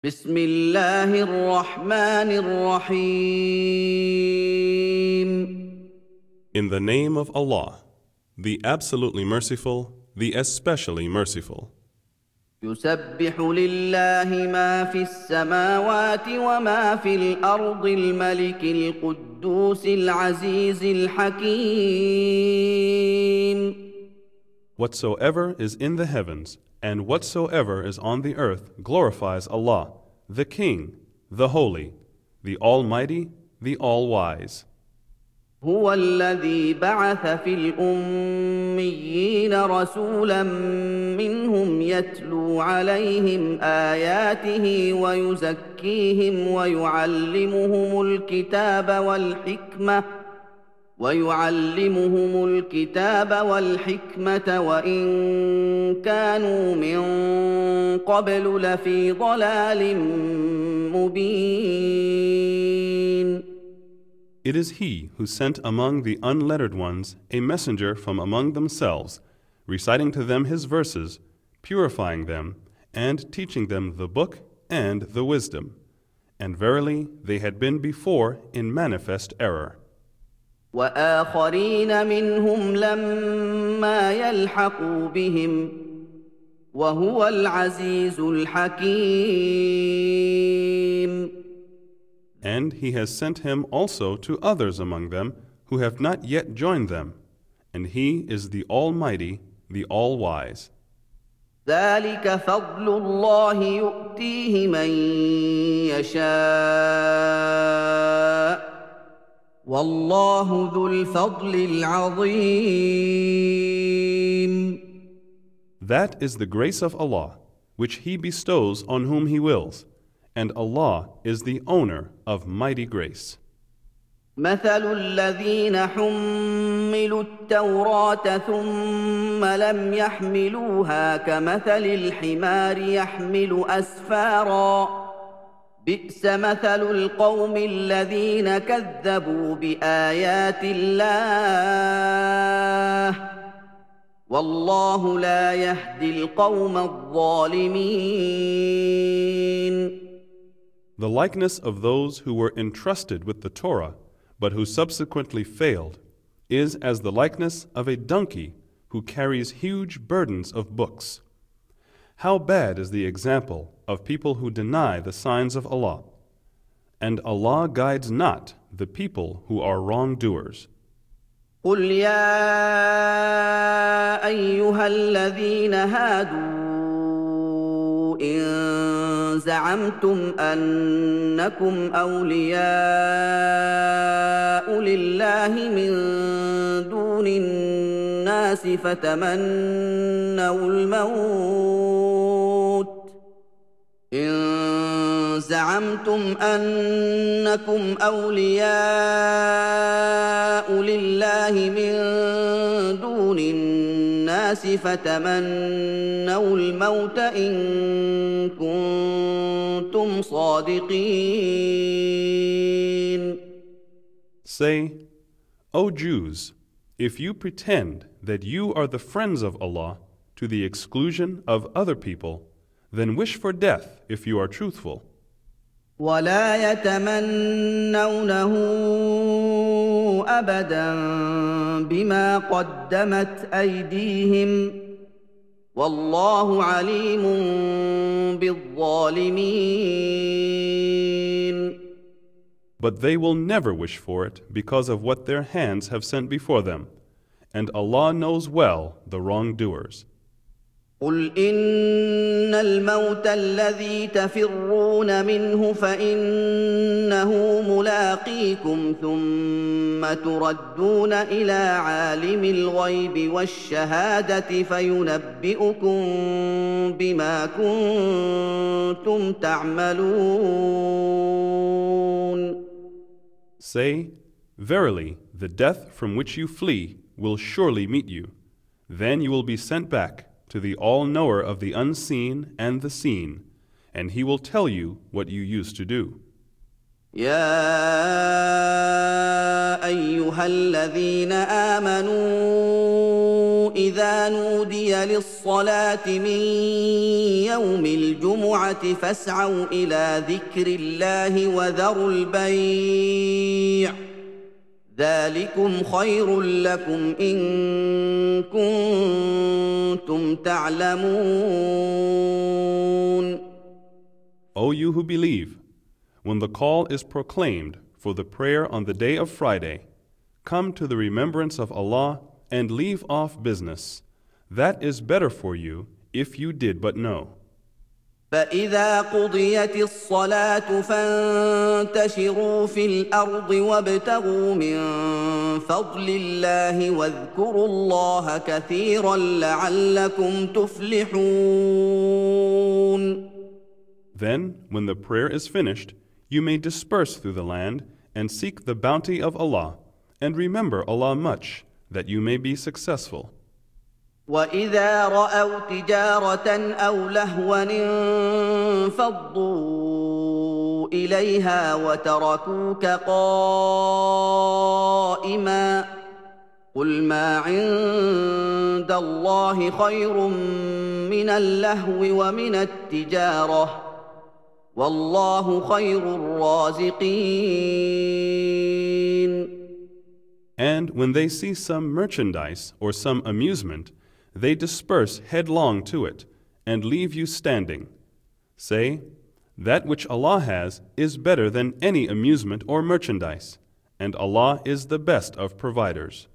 بسم الله الرحمن الرحيم. In the name of Allah, the absolutely merciful, the especially merciful. يسبح لله ما في السماوات وما في الأرض الملك القدوس العزيز الحكيم. Whatsoever is in the heavens and whatsoever is on the earth glorifies Allah, the King, the Holy, the Almighty, the All-Wise. هو الذي بعث في الأميين رسولا منهم يتلو عليهم آياته ويعلمهم الكتاب والحكمة وإن كانوا من قبل لفي ضلال مبين. It is He who sent among the unlettered ones a messenger from among themselves, reciting to them His verses, purifying them, and teaching them the book and the wisdom. And verily they had been before in manifest error. وآخرين منهم لما يلحقوا بهم وهو العزيز الحكيم. And He has sent Him also to others among them who have not yet joined them, and He is the Almighty, the All-Wise. ذلك فضل الله يؤتيه من يشاء والله ذو الفضل العظيم. That is the grace of Allah, which He bestows on whom He wills, and Allah is the owner of mighty grace. مثل الذين حملوا التوراة ثم لم يحملوها كمثل الحمار يحمل أسفارا بئس مثل القوم الذين كذبوا بآيات الله والله لا يهدي القوم الظالمين. The likeness of those who were entrusted with the Torah, but who subsequently failed, is as the likeness of a donkey who carries huge burdens of books. How bad is the example of people who deny the signs of Allah, and Allah guides not the people who are wrongdoers. قل يا أيها الذين هادوا إن زعمتم أنكم أولياء لله من دون الناس فتمنوا الموت إن كنتم صادقين. Say, O Jews, if you pretend that you are the friends of Allah to the exclusion of other people, then wish for death if you are truthful. ولا يتمنونه أبدا بما قدمت أيديهم والله عليم بالظالمين. But they will never wish for it because of what their hands have sent before them, and Allah knows well the wrongdoers. قل إن الموت الذي تفرون منه فإنه ملاقيكم ثم تردون إلى عالم الغيب والشهادة فينبئكم بما كنتم تعملون. Say, verily, the death from which you flee will surely meet you. Then you will be sent back to the all-knower of the unseen and the seen, and He will tell you what you used to do. يا أيها الذين آمنوا إذا إذا نودي للصلاة من يوم الجمعة فاسعوا إلى ذكر الله وذروا البيع ذلكم خير لكم إن كنتم تعلمون. O you who believe, when the call is proclaimed for the prayer on the day of Friday, come to the remembrance of Allah and leave off business. That is better for you if you did but know. فإذا قضيت الصلاة فانتشروا في الأرض وابتغوا من فضل الله واذكروا الله كثيرا لعلكم تفلحون. Then, when the prayer is finished, you may disperse through the land and seek the bounty of Allah, and remember Allah much, that you may be successful. وإذا رأوا تجارة أو لهوا انفضوا إليها وتركوك قائما قل ما عند الله خير من اللهو ومن التجارة والله خير الرازقين. And when they see some merchandise or some amusement, they disperse headlong to it and leave you standing. Say, that which Allah has is better than any amusement or merchandise, and Allah is the best of providers.